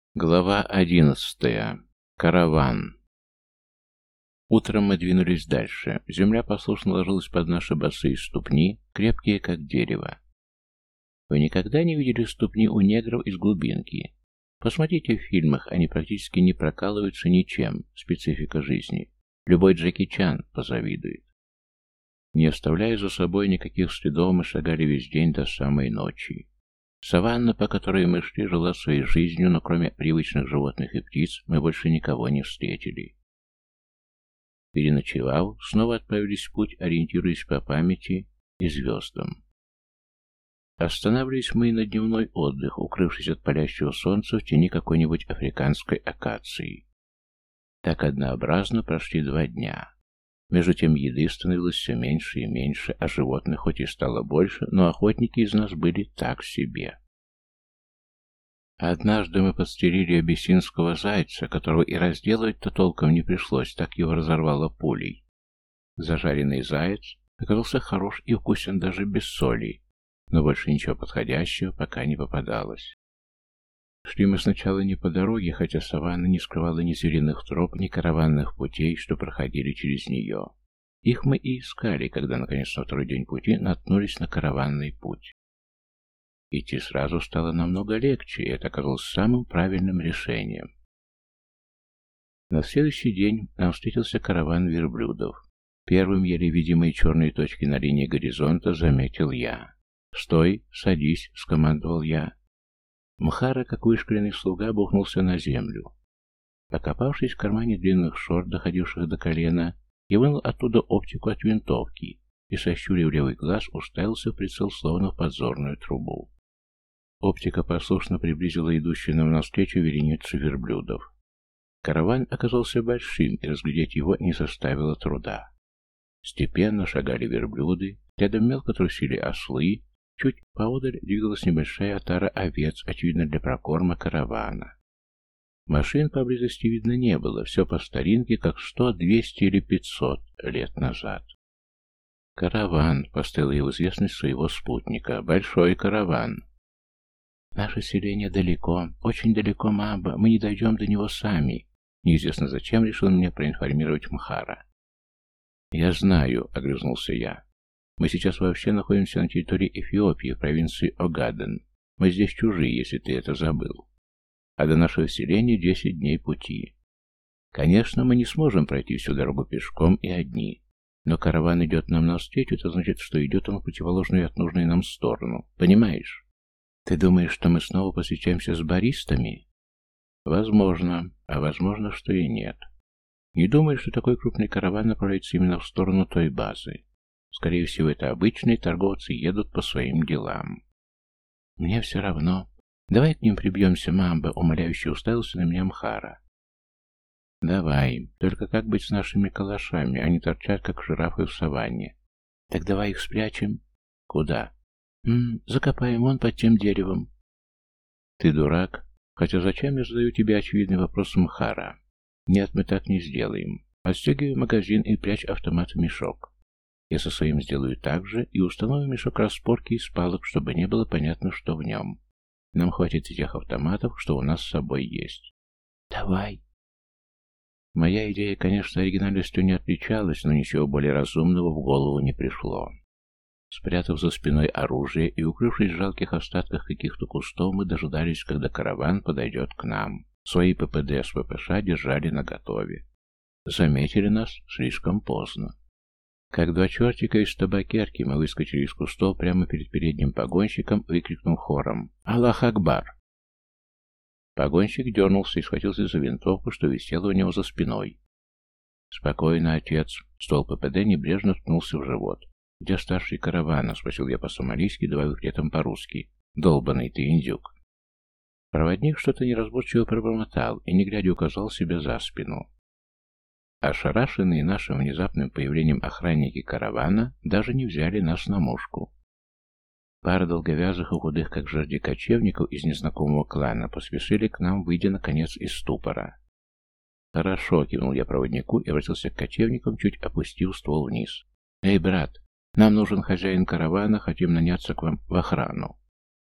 Глава 11. Караван. Утром мы двинулись дальше. Земля послушно ложилась под наши босые ступни, крепкие как дерево. Вы никогда не видели ступни у негров из глубинки? Посмотрите в фильмах, они практически не прокалываются ничем, специфика жизни. Любой Джеки Чан позавидует. Не оставляя за собой никаких следов, мы шагали весь день до самой ночи. Саванна, по которой мы шли, жила своей жизнью, но кроме привычных животных и птиц, мы больше никого не встретили. Переночевав, снова отправились в путь, ориентируясь по памяти и звездам. Останавливались мы и на дневной отдых, укрывшись от палящего солнца в тени какой-нибудь африканской акации. Так однообразно прошли 2 дня. Между тем еды становилось все меньше и меньше, а животных хоть и стало больше, но охотники из нас были так себе. Однажды мы подстерили абиссинского зайца, которого и разделывать-то толком не пришлось, так его разорвало пулей. Зажаренный заяц оказался хорош и вкусен даже без соли, но больше ничего подходящего пока не попадалось. Шли мы сначала не по дороге, хотя саванна не скрывала ни звериных троп, ни караванных путей, что проходили через нее. Их мы и искали, когда, наконец, на 2-й день пути наткнулись на караванный путь. Идти сразу стало намного легче, и это оказалось самым правильным решением. На следующий день нам встретился караван верблюдов. Первым еле видимые черные точки на линии горизонта заметил я. «Стой, садись», — скомандовал я. Мхара, как вышкаленный слуга, бухнулся на землю. Покопавшись в кармане длинных шорт, доходивших до колена, я вынул оттуда оптику от винтовки и, сощурив левый глаз, уставился в прицел, словно в подзорную трубу. Оптика послушно приблизила идущую нам навстречу вереницу верблюдов. Караван оказался большим, и разглядеть его не составило труда. Степенно шагали верблюды, рядом мелко трусили ослы, чуть поодаль двигалась небольшая отара овец, очевидно для прокорма каравана. Машин поблизости видно не было, все по старинке, как 100, 200 или 500 лет назад. «Караван», — поставил я в известность своего спутника, — «большой караван». «Наше селение далеко, очень далеко, Мамба, мы не дойдем до него сами», — неизвестно зачем решил меня проинформировать Мхара. «Я знаю», — огрызнулся я. «Мы сейчас вообще находимся на территории Эфиопии, в провинции Огаден. Мы здесь чужие, если ты это забыл. А до нашего селения 10 дней пути. Конечно, мы не сможем пройти всю дорогу пешком и одни, но караван идет нам навстречу, это значит, что идет он в противоположную от нужной нам сторону. Понимаешь? Ты думаешь, что мы снова посвящаемся с баристами? Возможно, а возможно, что и нет. Не думаю, что такой крупный караван направляется именно в сторону той базы. Скорее всего, это обычные торговцы едут по своим делам. Мне все равно. Давай к ним прибьемся, Мамба, умоляюще уставился на меня Мхара. Давай, только как быть с нашими калашами? Они торчат, как жирафы в саванне. Так давай их спрячем. Куда? Закопаем вон под тем деревом. Ты дурак? Хотя зачем я задаю тебе очевидный вопрос, Мхара? Нет, мы так не сделаем. Отстегивай магазин и прячь автомат в мешок. Я со своим сделаю так же и установлю мешок распорки из палок, чтобы не было понятно, что в нем. Нам хватит и тех автоматов, что у нас с собой есть. Давай. Моя идея, конечно, оригинальностью не отличалась, но ничего более разумного в голову не пришло. Спрятав за спиной оружие и укрывшись в жалких остатках каких-то кустов, мы дожидались, когда караван подойдет к нам. Свои ППД с ВПШ держали наготове. Заметили нас слишком поздно. Как 2 чертика из табакерки мы выскочили из кустов прямо перед передним погонщиком, выкрикнув хором «Аллах Акбар!». Погонщик дернулся и схватился за винтовку, что висела у него за спиной. «Спокойно, отец!» Ствол ППД небрежно ткнулся в живот. «Где старший каравана?» — спросил я по-сомалийски, добавив при этом по-русски. «Долбаный ты, индюк!» Проводник что-то неразборчиво пробормотал и, не глядя, указал себе за спину. Ошарашенные нашим внезапным появлением охранники каравана даже не взяли нас на мушку. Пара долговязых и худых, как жерди кочевников из незнакомого клана, поспешили к нам, выйдя, наконец, из ступора. «Хорошо», — кивнул я проводнику и обратился к кочевникам, чуть опустив ствол вниз. «Эй, брат, нам нужен хозяин каравана, хотим наняться к вам в охрану».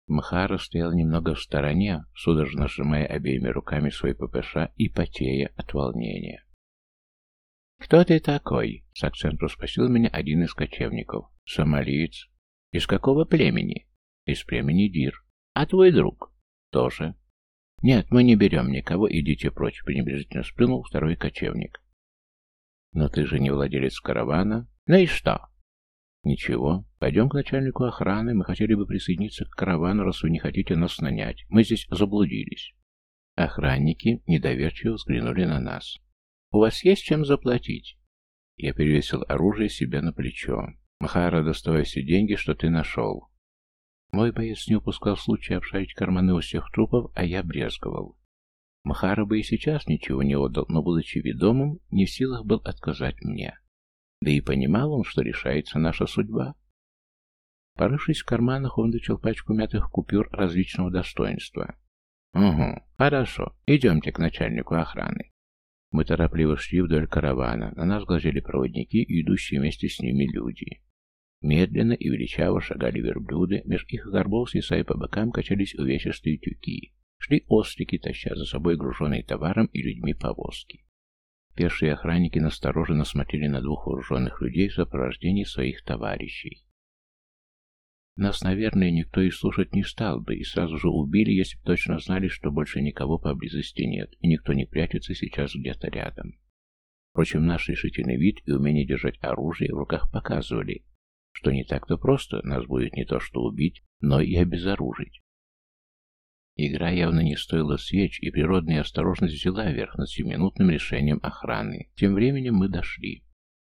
Мхара стоял немного в стороне, судорожно сжимая обеими руками свой ППШ и потея от волнения. «Кто ты такой?» — с акцентом спросил меня один из кочевников. «Сомалиец». «Из какого племени?» «Из племени Дир». «А твой друг?» «Тоже». «Нет, мы не берем никого, идите прочь», — пренебрежительно сплюнул второй кочевник. «Но ты же не владелец каравана». «Ну и что?» «Ничего, пойдем к начальнику охраны, мы хотели бы присоединиться к каравану, раз вы не хотите нас нанять. Мы здесь заблудились». Охранники недоверчиво взглянули на нас. «У вас есть чем заплатить?» Я перевесил оружие себе на плечо. «Мхара, доставай все деньги, что ты нашел». Мой боец не упускал случая обшарить карманы у всех трупов, а я брезговал. Мхара бы и сейчас ничего не отдал, но, будучи ведомым, не в силах был отказать мне. Да и понимал он, что решается наша судьба. Порывшись в карманах, он вытащил пачку мятых купюр различного достоинства. «Угу, хорошо, идемте к начальнику охраны». Мы торопливо шли вдоль каравана, на нас глазели проводники и идущие вместе с ними люди. Медленно и величаво шагали верблюды, меж их горбов, свисая по бокам, качались увесистые тюки. Шли ослики, таща за собой груженные товаром и людьми повозки. Пешие охранники настороженно смотрели на двух вооруженных людей в сопровождении своих товарищей. Нас, наверное, никто и слушать не стал бы, и сразу же убили, если бы точно знали, что больше никого поблизости нет, и никто не прячется сейчас где-то рядом. Впрочем, наш решительный вид и умение держать оружие в руках показывали, что не так-то просто нас будет не то что убить, но и обезоружить. Игра явно не стоила свеч, и природная осторожность взяла верх над сиюминутным решением охраны. Тем временем мы дошли.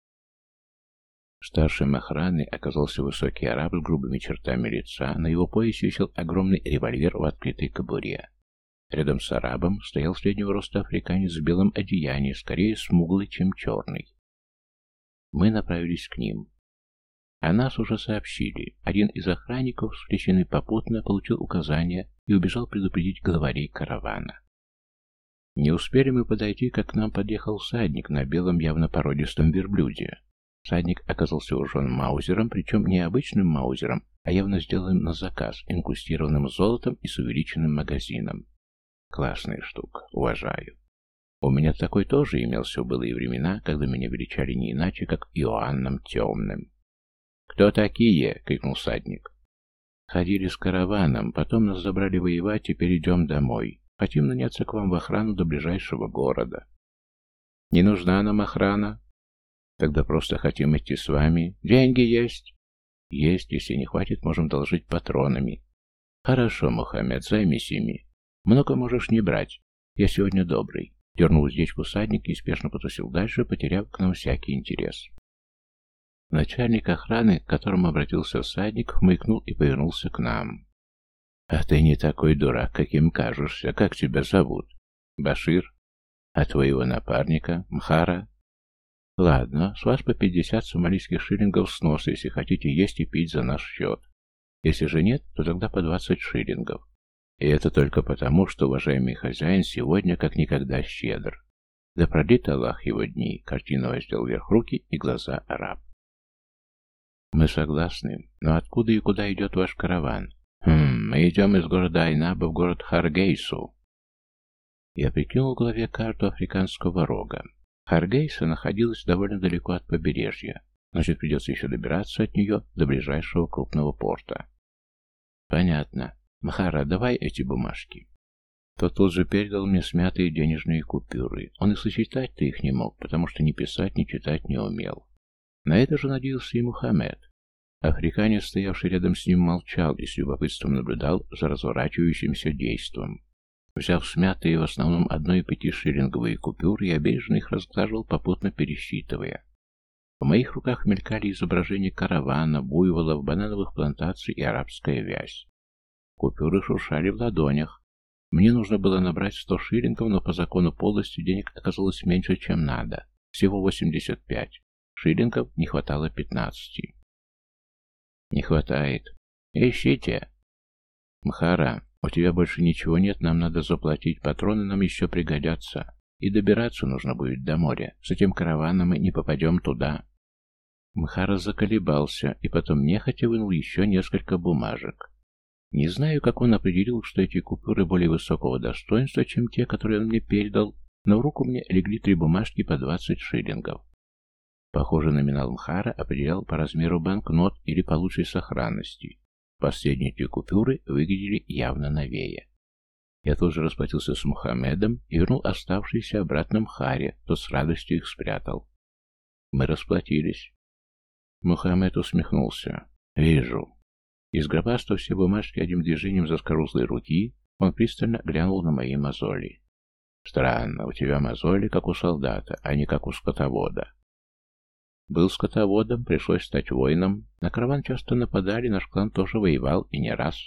Старшим охраны оказался высокий араб с грубыми чертами лица, на его поясе висел огромный револьвер в открытой кобуре. Рядом с арабом стоял среднего роста африканец в белом одеянии, скорее смуглый, чем черный. Мы направились к ним. О нас уже сообщили. Один из охранников, встреченный попутно, получил указание и убежал предупредить главарей каравана. Не успели мы подойти, как к нам подъехал всадник на белом явно породистом верблюде. Всадник оказался вооружен маузером, причем не обычным маузером, а явно сделанным на заказ, инкрустированным золотом и с увеличенным магазином. Классная штука, уважаю. У меня такой тоже имелся в былые времена, когда меня величали не иначе, как Иоанном Темным. «Кто такие?» — крикнул всадник. «Ходили с караваном, потом нас забрали воевать, теперь идем домой. Хотим наняться к вам в охрану до ближайшего города». «Не нужна нам охрана?» «Тогда просто хотим идти с вами. Деньги есть?» «Есть, если не хватит, можем должить патронами». «Хорошо, Мухаммед, займись ими. Много можешь не брать. Я сегодня добрый». Дернул уздечку всадник и спешно потрусил дальше, потеряв к нам всякий интерес. Начальник охраны, к которому обратился всадник, хмыкнул и повернулся к нам. «А ты не такой дурак, каким кажешься. Как тебя зовут?» «Башир. А твоего напарника? Мхара?» «Ладно, с вас по 50 сомалийских шиллингов снос, если хотите есть и пить за наш счет. Если же нет, то тогда по 20 шиллингов. И это только потому, что уважаемый хозяин сегодня как никогда щедр. Да продлит Аллах его дни», — картина воздел вверх руки и глаза араб. «Мы согласны. Но откуда и куда идет ваш караван?» Мы идем из города Айнаба в город Харгейсу». Я прикинул в голове карту Африканского рога. Харгейса находилась довольно далеко от побережья. Значит, придется еще добираться от нее до ближайшего крупного порта. «Понятно. Мхара, давай эти бумажки». Тот тут же передал мне смятые денежные купюры. Он и сочетать-то их не мог, потому что ни писать, ни читать не умел. На это же надеялся и Мухаммед. Африканец, стоявший рядом с ним, молчал и с любопытством наблюдал за разворачивающимся действом. Взяв смятые, в основном 1- и 5-шиллинговые купюры, я бережно их разглаживал, попутно пересчитывая. В моих руках мелькали изображения каравана, буйволов, банановых плантаций и арабская вязь. Купюры шуршали в ладонях. Мне нужно было набрать 100 шиллингов, но по закону полости денег оказалось меньше, чем надо. Всего 85. Шиллингов не хватало 15. «Не хватает. Ищите!» «Мхара, у тебя больше ничего нет, нам надо заплатить, патроны нам еще пригодятся. И добираться нужно будет до моря. С этим караваном мы не попадем туда». Мхара заколебался, и потом нехотя вынул еще несколько бумажек. Не знаю, как он определил, что эти купюры более высокого достоинства, чем те, которые он мне передал, но в руку мне легли 3 бумажки по 20 шиллингов. Похоже, номинал Мхара определял по размеру банкнот или по лучшей сохранности. Последние 3 купюры выглядели явно новее. Я тут же расплатился с Мухаммедом и вернул оставшиеся обратно Мхаре, тот с радостью их спрятал. Мы расплатились. Мухаммед усмехнулся. «Вижу». Изгробастав все бумажки одним движением заскорузлой руки, он пристально глянул на мои мозоли. «Странно, у тебя мозоли, как у солдата, а не как у скотовода». Был скотоводом, пришлось стать воином. На караван часто нападали, наш клан тоже воевал, и не раз.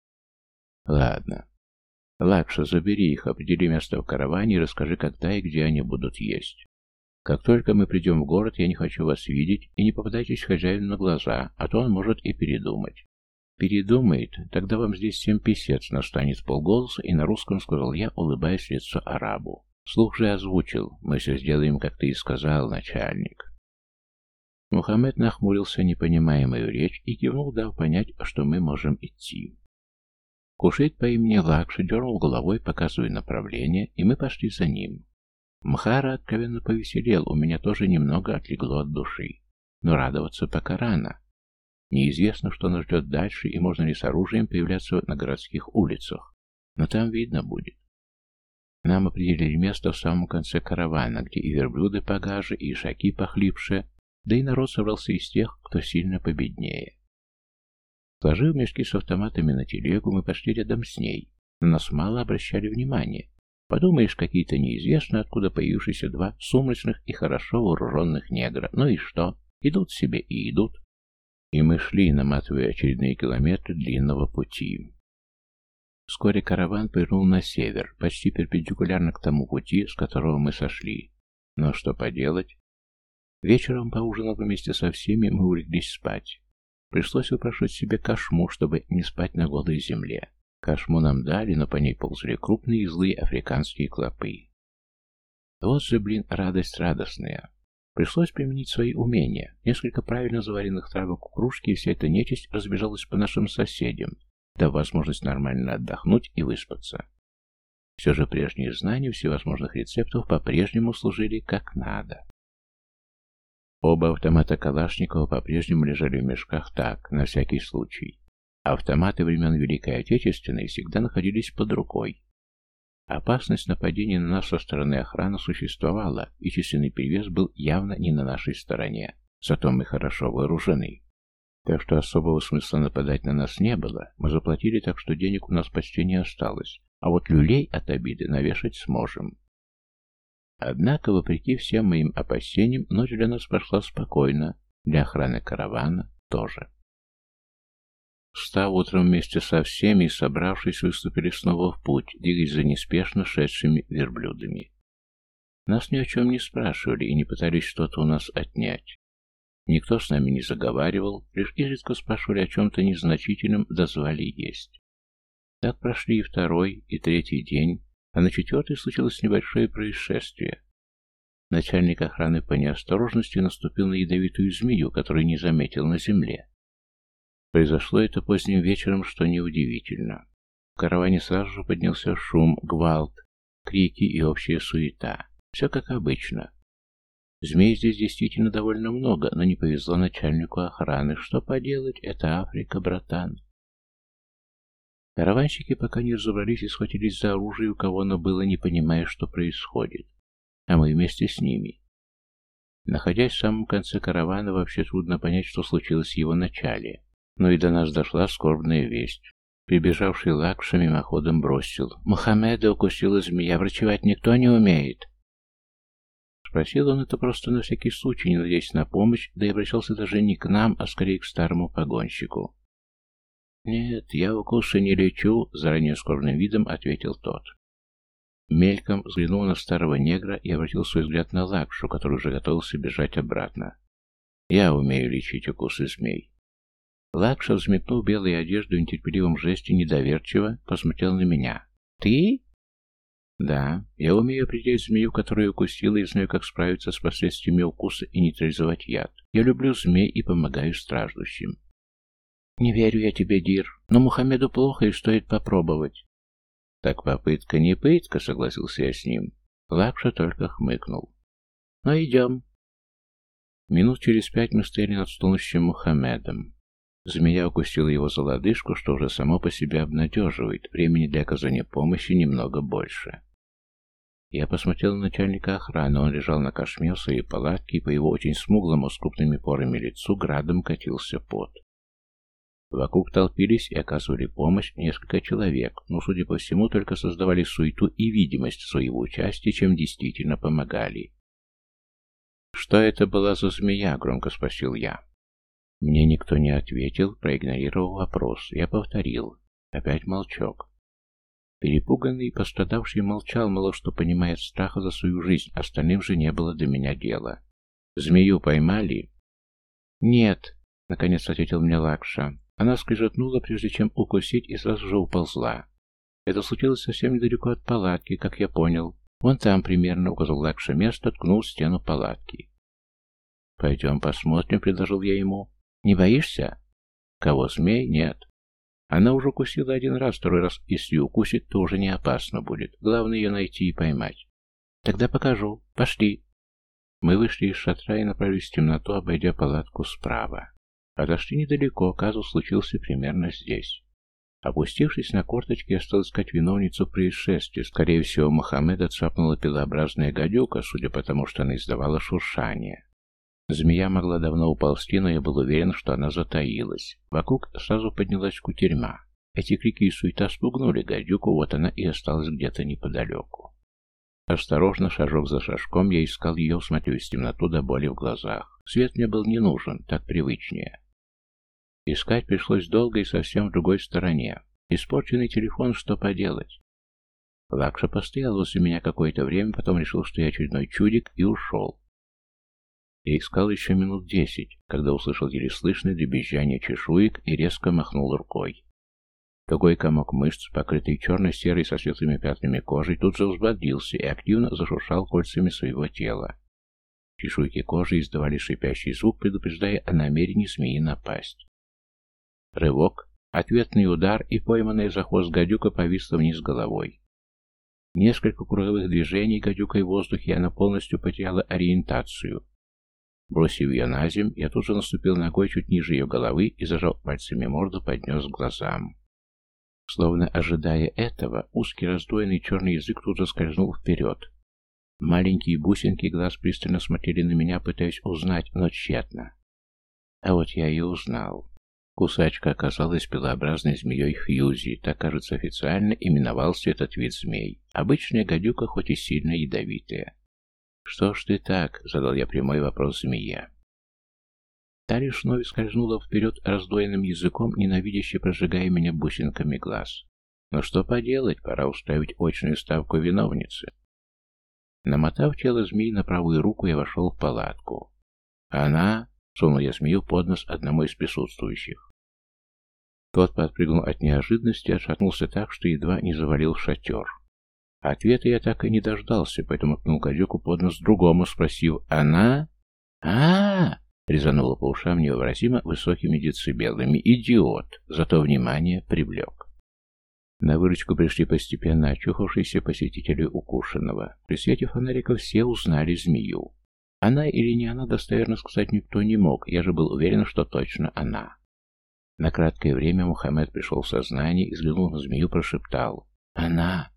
Ладно. Лакша, забери их, определи место в караване и расскажи, когда и где они будут есть. Как только мы придем в город, я не хочу вас видеть, и не попадайтесь хозяину на глаза, а то он может и передумать. Передумает, тогда вам здесь 7 песец, настанет полголоса, и на русском сказал я, улыбаясь лицу арабу. Слух же озвучил, мы все сделаем, как ты и сказал, начальник. Мухаммед нахмурился, не понимая мою речь, и кивнул, дав понять, что мы можем идти. Кушейт по имени Лакша дернул головой, показывая направление, и мы пошли за ним. Мхара откровенно повеселел, у меня тоже немного отлегло от души. Но радоваться пока рано. Неизвестно, что нас ждет дальше, и можно ли с оружием появляться на городских улицах. Но там видно будет. Нам определили место в самом конце каравана, где и верблюды погаже, и ишаки похлипше, да и народ собрался из тех, кто сильно победнее. Сложив мешки с автоматами на телегу, мы пошли рядом с ней, но нас мало обращали внимания. Подумаешь, какие-то неизвестно откуда появившиеся 2 сумрачных и хорошо вооруженных негра. Ну и что? Идут себе и идут. И мы шли, наматывая очередные километры длинного пути. Вскоре караван повернул на север, почти перпендикулярно к тому пути, с которого мы сошли. Но что поделать? Вечером, поужинав вместе со всеми, мы улеглись спать. Пришлось выпрашивать себе кашму, чтобы не спать на голой земле. Кашму нам дали, но по ней ползали крупные и злые африканские клопы. Вот же, радость радостная. Пришлось применить свои умения. Несколько правильно заваренных травок у кружки, и вся эта нечисть разбежалась по нашим соседям, дав возможность нормально отдохнуть и выспаться. Все же прежние знания всевозможных рецептов по-прежнему служили как надо. Оба автомата Калашникова по-прежнему лежали в мешках так, на всякий случай. Автоматы времен Великой Отечественной всегда находились под рукой. Опасность нападения на нас со стороны охраны существовала, и численный перевес был явно не на нашей стороне. Зато мы хорошо вооружены. Так что особого смысла нападать на нас не было. Мы заплатили, так что денег у нас почти не осталось. А вот люлей от обиды навешать сможем. Однако, вопреки всем моим опасениям, ночь для нас прошла спокойно, для охраны каравана тоже. Встав утром вместе со всеми и собравшись, выступили снова в путь, двигаясь за неспешно шедшими верблюдами. Нас ни о чем не спрашивали и не пытались что-то у нас отнять. Никто с нами не заговаривал, лишь изредка спрашивали о чем-то незначительном, да звали есть. Так прошли и 2-й, и 3-й день, а на 4-й случилось небольшое происшествие. Начальник охраны по неосторожности наступил на ядовитую змею, которую не заметил на земле. Произошло это поздним вечером, что неудивительно. В караване сразу же поднялся шум, гвалт, крики и общая суета. Все как обычно. Змей здесь действительно довольно много, но не повезло начальнику охраны. Что поделать, это Африка, братан. Караванщики пока не разобрались и схватились за оружие, у кого оно было, не понимая, что происходит. А мы вместе с ними. Находясь в самом конце каравана, вообще трудно понять, что случилось в его начале. Но и до нас дошла скорбная весть. Прибежавший Лакша мимоходом бросил: «Мухаммеда укусила змея, врачевать никто не умеет». Спросил он это просто на всякий случай, не надеясь на помощь, да и обращался даже не к нам, а скорее к старому погонщику. «Нет, я укусы не лечу», — заранее скорбным видом ответил тот. Мельком взглянул на старого негра и обратил свой взгляд на Лакшу, который уже готовился бежать обратно. «Я умею лечить укусы змей». Лакша, взметнув белую одежду в нетерпеливом жесте, недоверчиво посмотрел на меня. «Ты?» «Да, я умею определять змею, которая укусила, и знаю, как справиться с последствиями укуса и нейтрализовать яд. Я люблю змей и помогаю страждущим». «Не верю я тебе, Дир, но Мухаммеду плохо и стоит попробовать». «Так попытка не пытка», — согласился я с ним. Лакша только хмыкнул. «Ну, идем». Минут через 5 мы стояли над стонущим Мухаммедом. Змея укусила его за лодыжку, что уже само по себе обнадеживает. Времени для оказания помощи немного больше. Я посмотрел на начальника охраны. Он лежал на кошме в своей палатке, и по его очень смуглому с крупными порами лицу градом катился пот. Вокруг толпились и оказывали помощь несколько человек, но, судя по всему, только создавали суету и видимость своего участия, чем действительно помогали. «Что это была за змея?» — громко спросил я. Мне никто не ответил, проигнорировав вопрос. Я повторил. Опять молчок. Перепуганный и пострадавший молчал, мало что понимая от страха за свою жизнь, остальным же не было до меня дела. «Змею поймали?» «Нет», — наконец ответил мне Лакша. Она скрежетнула, прежде чем укусить, и сразу же уползла. Это случилось совсем недалеко от палатки, как я понял. Вон там примерно, указал Лакша место, ткнул в стену палатки. «Пойдем посмотрим», — предложил я ему. «Не боишься?» «Кого, змей? Нет. Она уже укусила один раз, второй раз, если укусит, то уже не опасно будет. Главное ее найти и поймать». «Тогда покажу. Пошли». Мы вышли из шатра и направились в темноту, обойдя палатку справа. Отошли недалеко, казус случился примерно здесь. Опустившись на корточки, я стал искать виновницу происшествия. Скорее всего, Мухаммеда цапнула пилообразная гадюка, судя по тому, что она издавала шуршание. Змея могла давно уползти, но я был уверен, что она затаилась. Вокруг сразу поднялась кутерьма. Эти крики и суета спугнули гадюку, вот она и осталась где-то неподалеку. Осторожно, шажок за шажком, я искал ее, всматриваясь в темноту до боли в глазах. Свет мне был не нужен, так привычнее. Искать пришлось долго и совсем в другой стороне. Испорченный телефон, что поделать? Лакша постоял возле меня какое-то время, потом решил, что я очередной чудик, и ушел. Я искал еще минут 10, когда услышал еле слышное дребезжание чешуек и резко махнул рукой. Тугой комок мышц, покрытый черно-серой со светлыми пятнами кожи, тут же взбодрился и активно зашуршал кольцами своего тела. Чешуйки кожи издавали шипящий звук, предупреждая о намерении змеи напасть. Рывок, ответный удар, и пойманная за хвост гадюка повисла вниз головой. Несколько круговых движений гадюкой в воздухе, и она полностью потеряла ориентацию. Бросив ее на землю, я тут же наступил ногой чуть ниже ее головы и, зажав пальцами морду, поднес к глазам. Словно ожидая этого, узкий раздвоенный черный язык тут же скользнул вперед. Маленькие бусинки глаз пристально смотрели на меня, пытаясь узнать, но тщетно. А вот я и узнал. Кусачка оказалась пилообразной змеей Хьюзи, так, кажется, официально именовался этот вид змей. Обычная гадюка, хоть и сильно ядовитая. «Что ж ты так?» — задал я прямой вопрос змее. Та лишь вновь скользнула вперед раздвоенным языком, ненавидяще прожигая меня бусинками глаз. Но что поделать, пора устраивать очную ставку виновницы. Намотав тело змеи на правую руку, я вошел в палатку. «Она?» — сунул я змею под нос одному из присутствующих. Тот подпрыгнул от неожиданности и отшатнулся так, что едва не завалил шатер. Ответа я так и не дождался, поэтому ткнул гадюку под нос другому, спросив «Она?» «А-а-а!» — резануло по ушам невыразимо высокими децибелами. «Идиот!» Зато внимание привлек. На выручку пришли постепенно очухавшиеся посетители укушенного. При свете фонарика все узнали змею. Она или не она, достоверно сказать никто не мог, я же был уверен, что точно она. На краткое время Мухаммед пришел в сознание и, взглянув на змею, прошептал «Она!»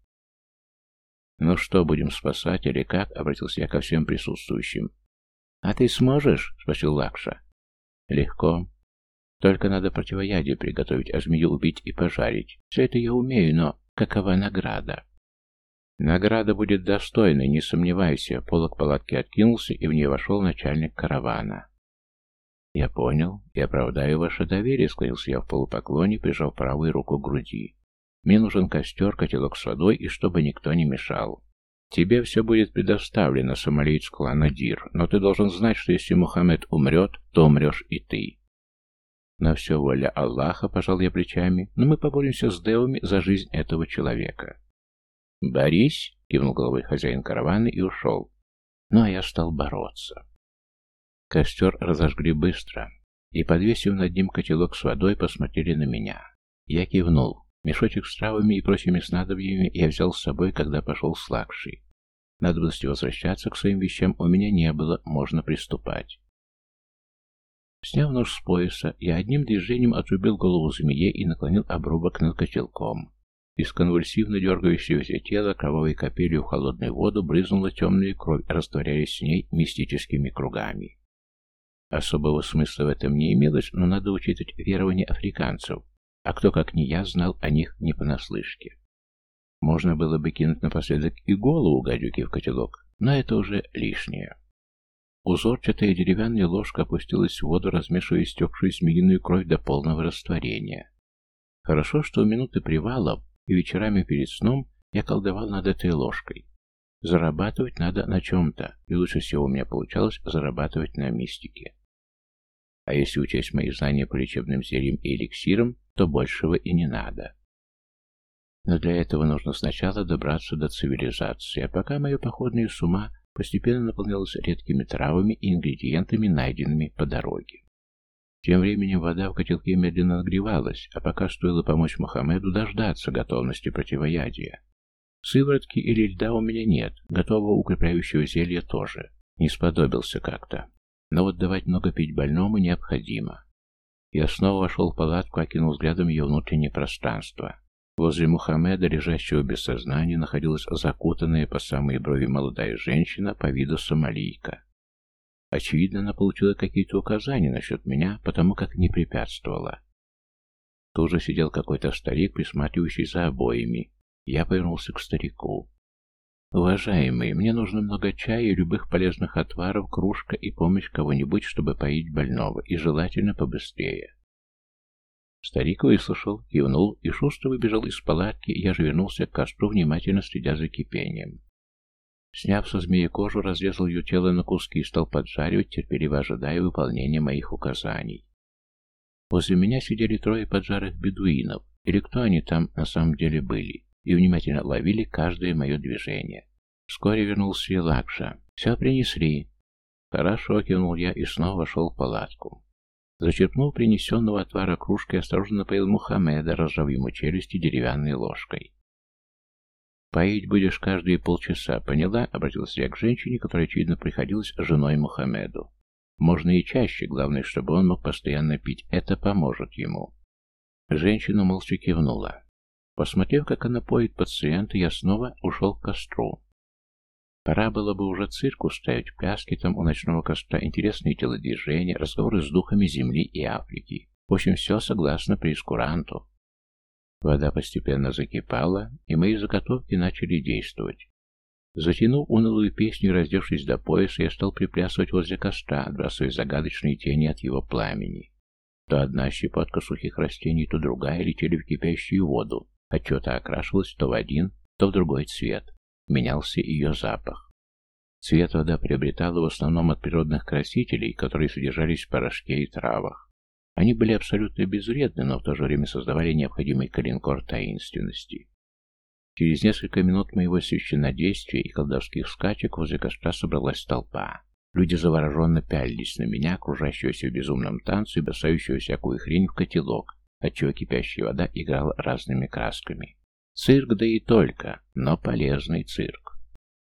«Ну что, будем спасать или как?» — обратился я ко всем присутствующим. «А ты сможешь?» — спросил Лакша. «Легко. Только надо противоядие приготовить, а змею убить и пожарить. Все это я умею, но какова награда?» «Награда будет достойной, не сомневайся». Полог палатки откинулся, и в нее вошел начальник каравана. «Я понял и оправдаю ваше доверие», — склонился я в полупоклоне, прижав правую руку к груди. «Мне нужен костер, котелок с водой, и чтобы никто не мешал. Тебе все будет предоставлено, сомалиец клана Дир, но ты должен знать, что если Мухаммед умрет, то умрешь и ты». «На все воля Аллаха», — пожал я плечами, — «но мы поборемся с девами за жизнь этого человека». «Борись», — кивнул головой хозяин каравана и ушел. Ну, а я стал бороться. Костер разожгли быстро. и, подвесив над ним котелок с водой, посмотрели на меня. Я кивнул. Мешочек с травами и прочими снадобьями я взял с собой, когда пошел с Лакшей. Надобности возвращаться к своим вещам у меня не было, можно приступать. Сняв нож с пояса, я одним движением отрубил голову змее и наклонил обрубок над котелком. Из конвульсивно дергающегося тела кровавой капелью в холодную воду брызнула темная кровь, растворяясь с ней мистическими кругами. Особого смысла в этом не имелось, но надо учитывать верования африканцев, а кто, как не я, знал о них не понаслышке. Можно было бы кинуть напоследок и голову гадюки в котелок, но это уже лишнее. Узорчатая деревянная ложка опустилась в воду, размешивая истекшую змеиную кровь до полного растворения. Хорошо, что в минуты привалов и вечерами перед сном я колдовал над этой ложкой. Зарабатывать надо на чем-то, и лучше всего у меня получалось зарабатывать на мистике. А если учесть мои знания по лечебным зельям и эликсирам, то большего и не надо. Но для этого нужно сначала добраться до цивилизации, а пока моя походная с ума постепенно наполнялась редкими травами и ингредиентами, найденными по дороге. Тем временем вода в котелке медленно нагревалась, а пока стоило помочь Мухаммеду дождаться готовности противоядия. Сыворотки или льда у меня нет, готового укрепляющего зелья тоже. Не сподобился как-то. Но вот давать много пить больному необходимо. Я снова вошел в палатку, окинул взглядом ее внутреннее пространство. Возле Мухаммеда, лежащего без сознания, находилась закутанная по самые брови молодая женщина по виду сомалийка. Очевидно, она получила какие-то указания насчет меня, потому как не препятствовала. Тут же сидел какой-то старик, присматривающий за обоями. Я повернулся к старику. «Уважаемый, мне нужно много чая и любых полезных отваров, кружка и помощь кого-нибудь, чтобы поить больного, и желательно побыстрее». Старик выслушал, кивнул и шустро выбежал из палатки, я же вернулся к костру, внимательно следя за кипением. Сняв со змеи кожу, разрезал ее тело на куски и стал поджаривать, терпеливо ожидая выполнения моих указаний. Возле меня сидели трое поджарых бедуинов, или кто они там на самом деле были, и внимательно ловили каждое мое движение. Вскоре вернулся и Лакша. «Все принесли». «Хорошо», — кивнул я и снова вошел в палатку. Зачерпнув принесенного отвара кружкой, осторожно напоил Мухаммеда, разжав ему челюсти деревянной ложкой. «Поить будешь каждые полчаса, поняла?» — обратился я к женщине, которая, очевидно, приходилась женой Мухаммеду. «Можно и чаще, главное, чтобы он мог постоянно пить. Это поможет ему». Женщина молча кивнула. Посмотрев, как она поет пациента, я снова ушел к костру. Пора было бы уже цирк устраивать, пляски там у ночного костра, интересные телодвижения, разговоры с духами Земли и Африки. В общем, все согласно прейскуранту. Вода постепенно закипала, и мои заготовки начали действовать. Затянув унылую песню и раздевшись до пояса, я стал приплясывать возле костра, отбрасывая загадочные тени от его пламени. То одна щепотка сухих растений, то другая летели в кипящую воду, отчего-то окрашивалась то в один, то в другой цвет. Менялся ее запах. Цвет вода приобретала в основном от природных красителей, которые содержались в порошке и травах. Они были абсолютно безвредны, но в то же время создавали необходимый калинкор таинственности. Через несколько минут моего священнодействия и колдовских скачек возле костра собралась толпа. Люди завороженно пялились на меня, окружающегося в безумном танце и бросающего всякую хрень в котелок, отчего кипящая вода играла разными красками. Цирк, да и только, но полезный цирк.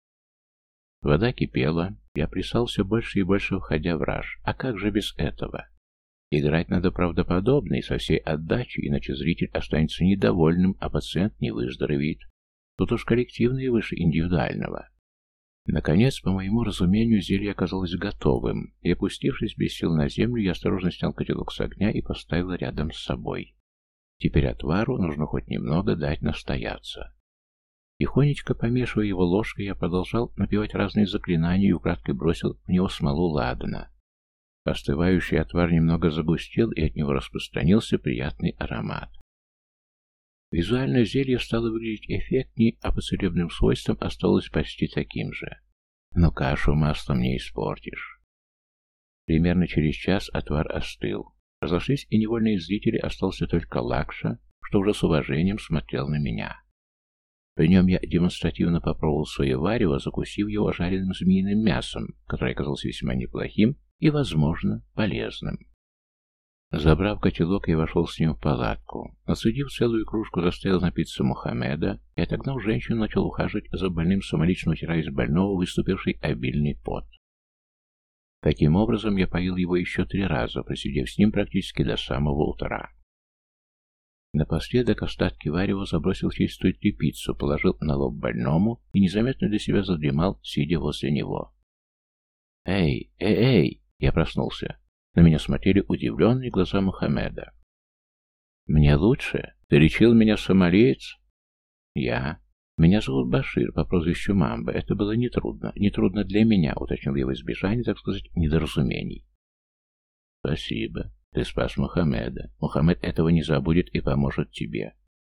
Вода кипела, я плясал все больше и больше, входя в раж. А как же без этого? Играть надо правдоподобно и со всей отдачей, иначе зритель останется недовольным, а пациент не выздоровеет. Тут уж коллективное выше индивидуального. Наконец, по моему разумению, зелье оказалось готовым, и, опустившись без сил на землю, я осторожно снял котелок с огня и поставил рядом с собой. Теперь отвару нужно хоть немного дать настояться. Тихонечко помешивая его ложкой, я продолжал напевать разные заклинания и украдкой бросил в него смолу ладана. Остывающий отвар немного загустел, и от него распространился приятный аромат. Визуально зелье стало выглядеть эффектнее, а по целебным свойствам осталось почти таким же. Но кашу маслом не испортишь. Примерно через час отвар остыл. Разошлись и невольные зрители, остался только Лакша, что уже с уважением смотрел на меня. При нем я демонстративно попробовал свое варево, закусив его жареным змеиным мясом, которое оказалось весьма неплохим и, возможно, полезным. Забрав котелок, я вошел с ним в палатку. Отсудив целую кружку, заставил напиться Мухаммеда и, отогнав женщину, начал ухаживать за больным, самолично утирая из больного выступивший обильный пот. Таким образом, я поил его еще 3 раза, просидев с ним практически до самого утра. Напоследок остатки варева забросил в чистую тряпицу, положил на лоб больному и незаметно для себя задремал, сидя возле него. «Эй, эй, эй!» Я проснулся. На меня смотрели удивленные глаза Мухаммеда. «Мне лучше? Ты лечил меня, сомалиец?» «Я. Меня зовут Башир по прозвищу Мамба. Это было нетрудно. Нетрудно для меня», — уточнил я в избежание, так сказать, недоразумений. «Спасибо. Ты спас Мухаммеда. Мухаммед этого не забудет и поможет тебе».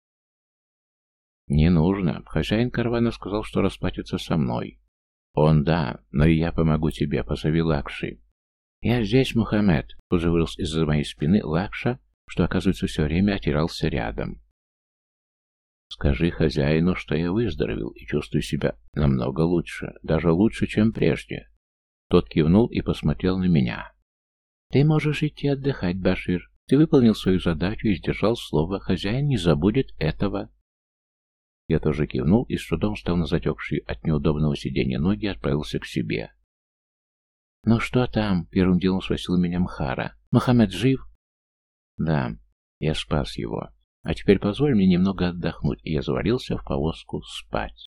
«Не нужно. Хозяин каравана сказал, что расплатится со мной». «Он да, но и я помогу тебе. Позови Лакши». «Я здесь, Мухаммед», — уже вырос из-за моей спины Лакша, что, оказывается, все время отирался рядом. «Скажи хозяину, что я выздоровел и чувствую себя намного лучше, даже лучше, чем прежде». Тот кивнул и посмотрел на меня. «Ты можешь идти отдыхать, Башир. Ты выполнил свою задачу и сдержал слово. Хозяин не забудет этого». Я тоже кивнул и с трудом встал на затекшие от неудобного сидения ноги и отправился к себе. «Ну что там?» — первым делом спросил меня Мхара. «Мухаммед жив?» «Да, я спас его. А теперь позволь мне немного отдохнуть», и я завалился в повозку спать.